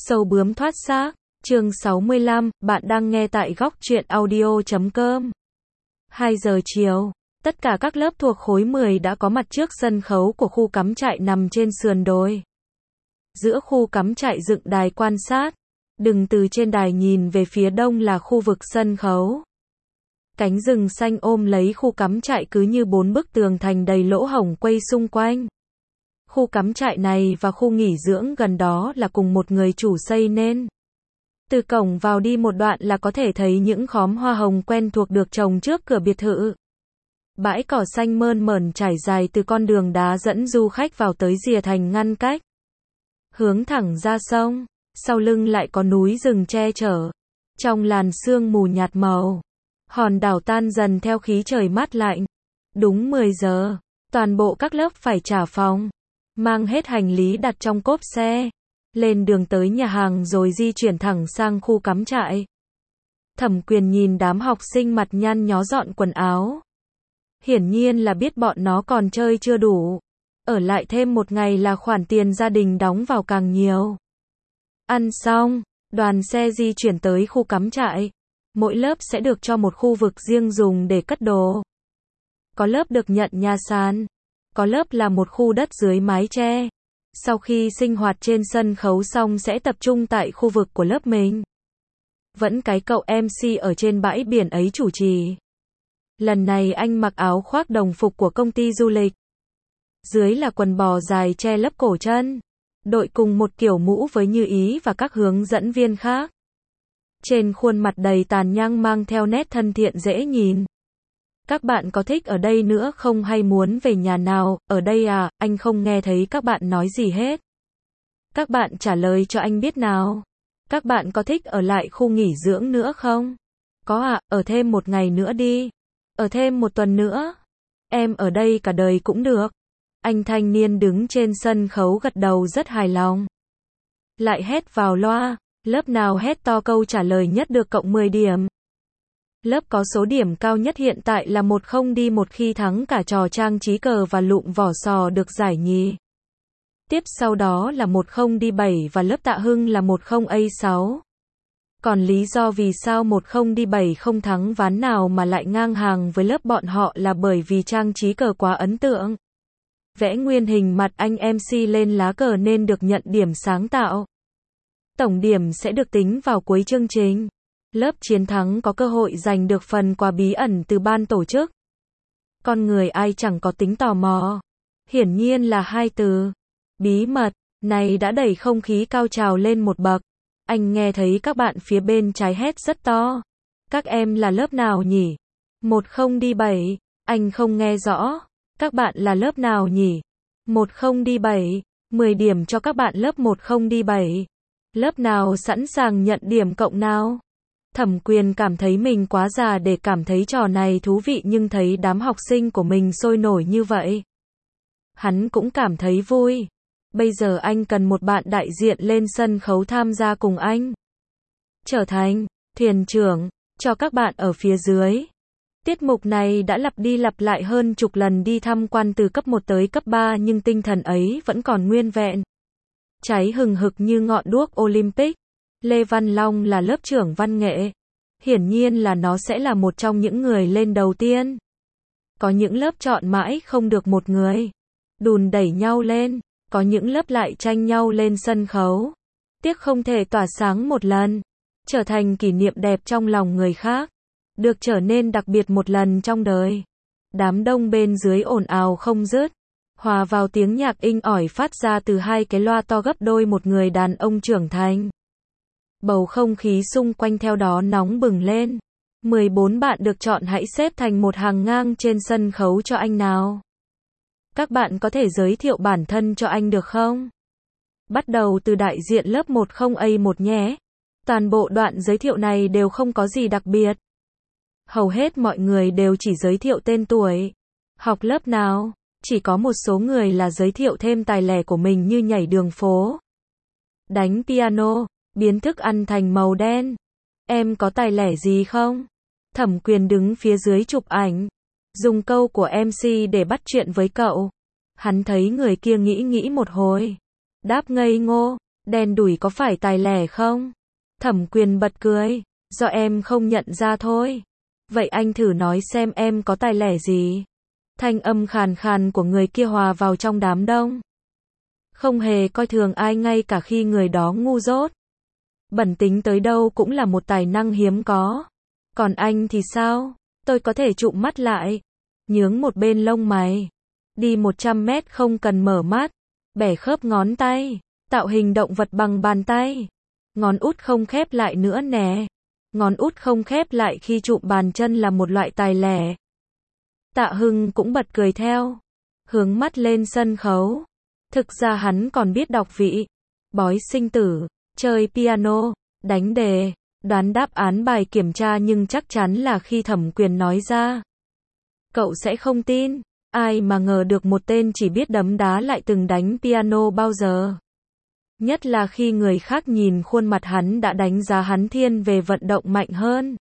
Sâu bướm thoát xác, chương 65, bạn đang nghe tại góc truyện audio.com. 2 giờ chiều, tất cả các lớp thuộc khối 10 đã có mặt trước sân khấu của khu cắm trại nằm trên sườn đồi. Giữa khu cắm trại dựng đài quan sát, đừng từ trên đài nhìn về phía đông là khu vực sân khấu. Cánh rừng xanh ôm lấy khu cắm trại cứ như 4 bức tường thành đầy lỗ hổng quay xung quanh. Khu cắm trại này và khu nghỉ dưỡng gần đó là cùng một người chủ xây nên. Từ cổng vào đi một đoạn là có thể thấy những khóm hoa hồng quen thuộc được trồng trước cửa biệt thự. Bãi cỏ xanh mơn mởn trải dài từ con đường đá dẫn du khách vào tới rìa thành ngăn cách. Hướng thẳng ra sông, sau lưng lại có núi rừng che chở. Trong làn sương mù nhạt màu, hòn đảo tan dần theo khí trời mát lạnh. Đúng 10 giờ, toàn bộ các lớp phải trả phòng. Mang hết hành lý đặt trong cốp xe, lên đường tới nhà hàng rồi di chuyển thẳng sang khu cắm trại. Thẩm Quyền nhìn đám học sinh mặt nhăn nhó dọn quần áo. Hiển nhiên là biết bọn nó còn chơi chưa đủ. Ở lại thêm một ngày là khoản tiền gia đình đóng vào càng nhiều. Ăn xong, đoàn xe di chuyển tới khu cắm trại. Mỗi lớp sẽ được cho một khu vực riêng dùng để cất đồ. Có lớp được nhận nhà sàn. Có lớp là một khu đất dưới mái che. Sau khi sinh hoạt trên sân khấu xong sẽ tập trung tại khu vực của lớp mình. Vẫn cái cậu MC ở trên bãi biển ấy chủ trì. Lần này anh mặc áo khoác đồng phục của công ty du lịch. Dưới là quần bò dài che lấp cổ chân. Đội cùng một kiểu mũ với Như Ý và các hướng dẫn viên khác. Trên khuôn mặt đầy tàn nhang mang theo nét thân thiện dễ nhìn. Các bạn có thích ở đây nữa không hay muốn về nhà nào? Ở đây à? Anh không nghe thấy các bạn nói gì hết. Các bạn trả lời cho anh biết nào. Các bạn có thích ở lại khu nghỉ dưỡng nữa không? Có ạ, ở thêm một ngày nữa đi. Ở thêm một tuần nữa. Em ở đây cả đời cũng được. Anh thanh niên đứng trên sân khấu gật đầu rất hài lòng. Lại hét vào loa, lớp nào hét to câu trả lời nhất được cộng 10 điểm. Lớp có số điểm cao nhất hiện tại là 10 đi một khi thắng cả trò trang trí cờ và lụm vỏ sò được giải nhì. Tiếp sau đó là 10 đi 7 và lớp Tạ Hưng là 10A6. Còn lý do vì sao 10 đi 7 không thắng ván nào mà lại ngang hàng với lớp bọn họ là bởi vì trang trí cờ quá ấn tượng. Vẽ nguyên hình mặt anh MC lên lá cờ nên được nhận điểm sáng tạo. Tổng điểm sẽ được tính vào cuối chương trình. Lớp chiến thắng có cơ hội giành được phần quà bí ẩn từ ban tổ chức. Con người ai chẳng có tính tò mò. Hiển nhiên là 2 từ. Bí mật, này đã đẩy không khí cao trào lên một bậc. Anh nghe thấy các bạn phía bên trái hét rất to. Các em là lớp nào nhỉ? 10 đi 7. Anh không nghe rõ. Các bạn là lớp nào nhỉ? 10 đi 7. 10 điểm cho các bạn lớp 10 đi 7. Lớp nào sẵn sàng nhận điểm cộng nào? Thẩm Quyền cảm thấy mình quá già để cảm thấy trò này thú vị nhưng thấy đám học sinh của mình sôi nổi như vậy. Hắn cũng cảm thấy vui. Bây giờ anh cần một bạn đại diện lên sân khấu tham gia cùng anh. Trở thành thuyền trưởng cho các bạn ở phía dưới. Tiết mục này đã lặp đi lặp lại hơn chục lần đi tham quan từ cấp 1 tới cấp 3 nhưng tinh thần ấy vẫn còn nguyên vẹn. Cháy hừng hực như ngọn đuốc Olympic. Lê Văn Long là lớp trưởng văn nghệ. Hiển nhiên là nó sẽ là một trong những người lên đầu tiên. Có những lớp chọn mãi không được một người. Đùn đẩy nhau lên. Có những lớp lại tranh nhau lên sân khấu. Tiếc không thể tỏa sáng một lần. Trở thành kỷ niệm đẹp trong lòng người khác. Được trở nên đặc biệt một lần trong đời. Đám đông bên dưới ồn ào không dứt. Hòa vào tiếng nhạc inh ỏi phát ra từ 2 cái loa to gấp đôi một người đàn ông trưởng thành. Bầu không khí xung quanh theo đó nóng bừng lên. 14 bạn được chọn hãy xếp thành một hàng ngang trên sân khấu cho anh nào. Các bạn có thể giới thiệu bản thân cho anh được không? Bắt đầu từ đại diện lớp 10A1 nhé. Toàn bộ đoạn giới thiệu này đều không có gì đặc biệt. Hầu hết mọi người đều chỉ giới thiệu tên tuổi. Học lớp nào? Chỉ có một số người là giới thiệu thêm tài lẻ của mình như nhảy đường phố, đánh piano, biến thức ăn thành màu đen. Em có tài lẻ gì không? Thẩm Quyền đứng phía dưới chụp ảnh. Dùng câu của MC để bắt chuyện với cậu. Hắn thấy người kia nghĩ một hồi. Đáp ngây ngô. Đen đủi có phải tài lẻ không? Thẩm Quyền bật cười. Do em không nhận ra thôi. Vậy anh thử nói xem em có tài lẻ gì? Thanh âm khàn khàn của người kia hòa vào trong đám đông. Không hề coi thường ai ngay cả khi người đó ngu dốt. Bẩm tính tới đâu cũng là một tài năng hiếm có. Còn anh thì sao? Tôi có thể trụm mắt lại, nhướng một bên lông mày. Đi 100 mét không cần mở mắt. Bẻ khớp ngón tay. Tạo hình động vật bằng bàn tay. Ngón út không khép lại nữa nè. Ngón út không khép lại khi chụm bàn chân là một loại tài lẻ. Tạ Hưng cũng bật cười theo. Hướng mắt lên sân khấu. Thực ra hắn còn biết đọc vị, bói sinh tử, chơi piano, đánh đề, đoán đáp án bài kiểm tra, nhưng chắc chắn là khi Thẩm Quyền nói ra, cậu sẽ không tin. Ai mà ngờ được một tên chỉ biết đấm đá lại từng đánh piano bao giờ. Nhất là khi người khác nhìn khuôn mặt hắn đã đánh giá hắn thiên về vận động mạnh hơn.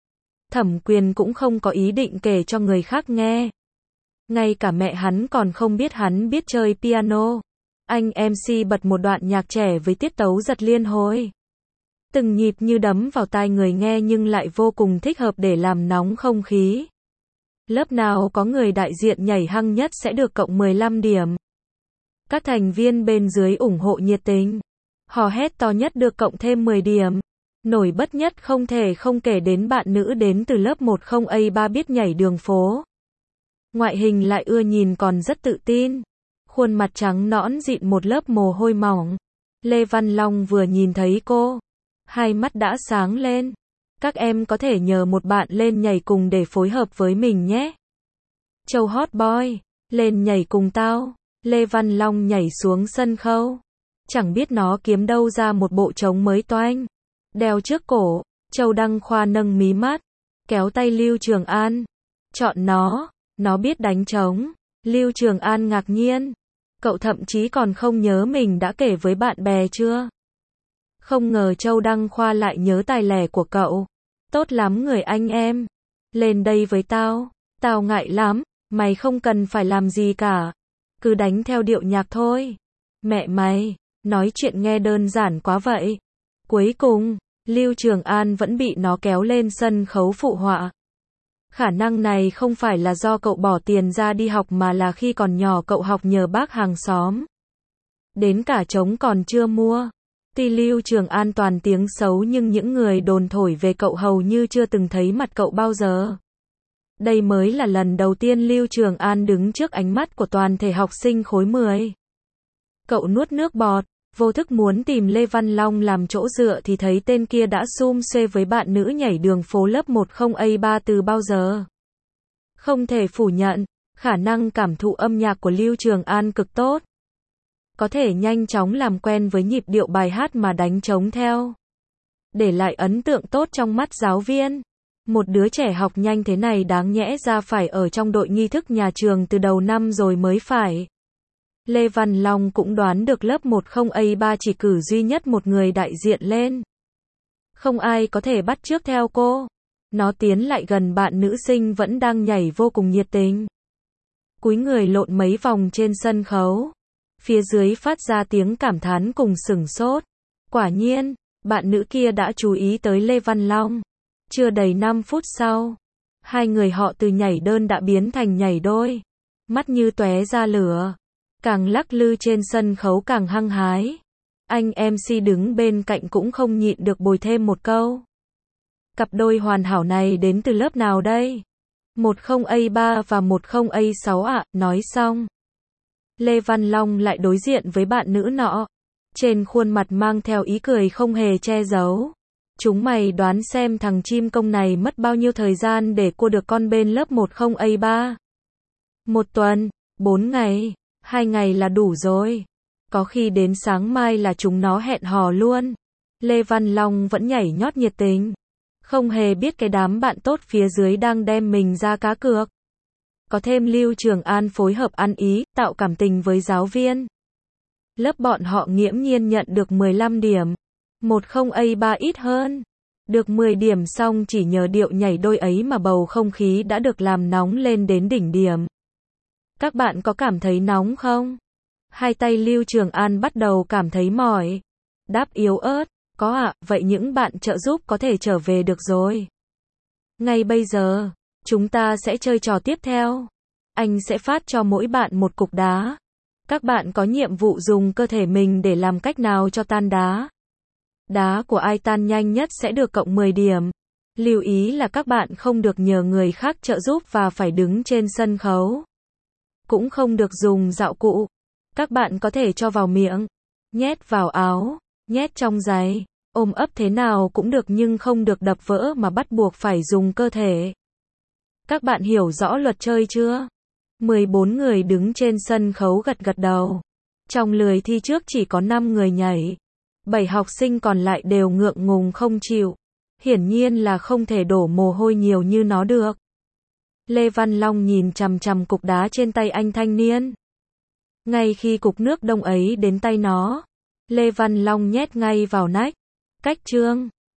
Thẩm Quyền cũng không có ý định kể cho người khác nghe. Ngay cả mẹ hắn còn không biết hắn biết chơi piano. Anh MC bật một đoạn nhạc trẻ với tiết tấu giật liên hồi. Từng nhịp như đấm vào tai người nghe nhưng lại vô cùng thích hợp để làm nóng không khí. Lớp nào có người đại diện nhảy hăng nhất sẽ được cộng 15 điểm. Các thành viên bên dưới ủng hộ nhiệt tình. Hò hét to nhất được cộng thêm 10 điểm. Nổi bật nhất không thể không kể đến bạn nữ đến từ lớp 10A3 biết nhảy đường phố. Ngoại hình lại ưa nhìn còn rất tự tin. Khuôn mặt trắng nõn dịn một lớp mồ hôi mỏng. Lê Văn Long vừa nhìn thấy cô, hai mắt đã sáng lên. Các em có thể nhờ một bạn lên nhảy cùng để phối hợp với mình nhé. Châu Hot Boy, lên nhảy cùng tao. Lê Văn Long nhảy xuống sân khấu. Chẳng biết nó kiếm đâu ra một bộ trống mới toanh. Đeo trước cổ. Châu Đăng Khoa nâng mí mắt, kéo tay Lưu Trường An. Chọn nó biết đánh trống. Lưu Trường An ngạc nhiên. Cậu thậm chí còn không nhớ mình đã kể với bạn bè chưa? Không ngờ Châu Đăng Khoa lại nhớ tài lẻ của cậu. Tốt lắm người anh em. Lên đây với tao. Tao ngại lắm. Mày không cần phải làm gì cả. Cứ đánh theo điệu nhạc thôi. Mẹ mày, nói chuyện nghe đơn giản quá vậy. Cuối cùng, Lưu Trường An vẫn bị nó kéo lên sân khấu phụ họa. Khả năng này không phải là do cậu bỏ tiền ra đi học mà là khi còn nhỏ cậu học nhờ bác hàng xóm. Đến cả trống còn chưa mua. Tuy Lưu Trường An toàn tiếng xấu nhưng những người đồn thổi về cậu hầu như chưa từng thấy mặt cậu bao giờ. Đây mới là lần đầu tiên Lưu Trường An đứng trước ánh mắt của toàn thể học sinh khối 10. Cậu nuốt nước bọt, vô thức muốn tìm Lê Văn Long làm chỗ dựa thì thấy tên kia đã sum xuê với bạn nữ nhảy đường phố lớp 10A3 từ bao giờ. Không thể phủ nhận, khả năng cảm thụ âm nhạc của Lưu Trường An cực tốt. Có thể nhanh chóng làm quen với nhịp điệu bài hát mà đánh trống theo. Để lại ấn tượng tốt trong mắt giáo viên. Một đứa trẻ học nhanh thế này đáng nhẽ ra phải ở trong đội nghi thức nhà trường từ đầu năm rồi mới phải. Lê Văn Long cũng đoán được lớp 10A3 chỉ cử duy nhất một người đại diện lên. Không ai có thể bắt chước theo cô. Nó tiến lại gần bạn nữ sinh vẫn đang nhảy vô cùng nhiệt tình. Cúi người lộn mấy vòng trên sân khấu. Phía dưới phát ra tiếng cảm thán cùng sửng sốt. Quả nhiên, bạn nữ kia đã chú ý tới Lê Văn Long. Chưa đầy 5 phút sau, hai người họ từ nhảy đơn đã biến thành nhảy đôi. Mắt như tóe ra lửa. Càng lắc lư trên sân khấu càng hăng hái. Anh MC đứng bên cạnh cũng không nhịn được bồi thêm một câu. Cặp đôi hoàn hảo này đến từ lớp nào đây? 10A3 và 10A6 ạ. Nói xong, Lê Văn Long lại đối diện với bạn nữ nọ. Trên khuôn mặt mang theo ý cười không hề che giấu. Chúng mày đoán xem thằng chim công này mất bao nhiêu thời gian để cua được con bên lớp 10A3? 1 tuần, 4 ngày, 2 ngày là đủ rồi. Có khi đến sáng mai là chúng nó hẹn hò luôn. Lê Văn Long vẫn nhảy nhót nhiệt tình. Không hề biết cái đám bạn tốt phía dưới đang đem mình ra cá cược. Có thêm Lưu Trường An phối hợp ăn ý, tạo cảm tình với giáo viên. Lớp bọn họ nghiễm nhiên nhận được 15 điểm. 10A3 ít hơn. Được 10 điểm xong chỉ nhờ điệu nhảy đôi ấy mà bầu không khí đã được làm nóng lên đến đỉnh điểm. Các bạn có cảm thấy nóng không? Hai tay Lưu Trường An bắt đầu cảm thấy mỏi. đáp yếu ớt, có ạ, vậy những bạn trợ giúp có thể trở về được rồi. Ngay bây giờ, chúng ta sẽ chơi trò tiếp theo. Anh sẽ phát cho mỗi bạn một cục đá. Các bạn có nhiệm vụ dùng cơ thể mình để làm cách nào cho tan đá. Đá của ai tan nhanh nhất sẽ được cộng 10 điểm. Lưu ý là các bạn không được nhờ người khác trợ giúp và phải đứng trên sân khấu. Cũng không được dùng dạo cụ. Các bạn có thể cho vào miệng, nhét vào áo, nhét trong giày, ôm ấp thế nào cũng được nhưng không được đập vỡ mà bắt buộc phải dùng cơ thể. Các bạn hiểu rõ luật chơi chưa? 14 người đứng trên sân khấu gật gật đầu. Trong lười thi trước chỉ có 5 người nhảy. 7 học sinh còn lại đều ngượng ngùng không chịu. Hiển nhiên là không thể đổ mồ hôi nhiều như nó được. Lê Văn Long nhìn chằm chằm cục đá trên tay anh thanh niên. Ngay khi cục nước đông ấy đến tay nó, Lê Văn Long nhét ngay vào nách. Cách chương